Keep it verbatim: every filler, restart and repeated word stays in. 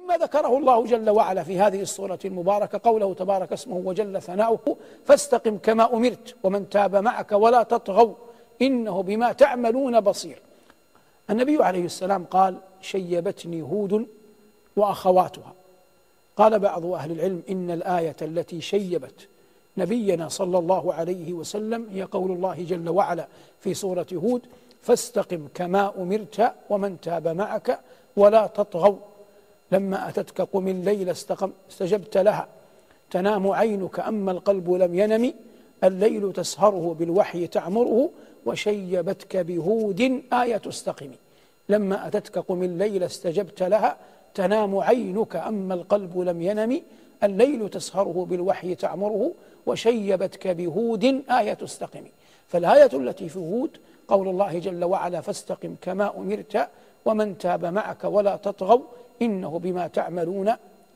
ثم ذكره الله جل وعلا في هذه السورة المباركة قوله تبارك اسمه وجل ثناؤه فاستقم كما أمرت ومن تاب معك ولا تطغوا إنه بما تعملون بصير. النبي عليه السلام قال شيبتني هود وأخواتها. قال بعض أهل العلم إن الآية التي شيبت نبينا صلى الله عليه وسلم هي قول الله جل وعلا في سورة هود فاستقم كما أمرت ومن تاب معك ولا تطغوا. لما أتتك قم الليل استقم استجبت لها تنام عينك أما القلب لم ينم الليل تسهره بالوحي تعمره وشيبتك بهود آية استقم. لما أتتك قم الليل استجبت لها تنام عينك أما القلب لم ينم الليل تسهره بالوحي تعمره وشيبتك بهود آية استقم. فالآية التي في هود قول الله جل وعلا فاستقم كما أمرت ومن تاب معك ولا تطغوا إنه بما تعملون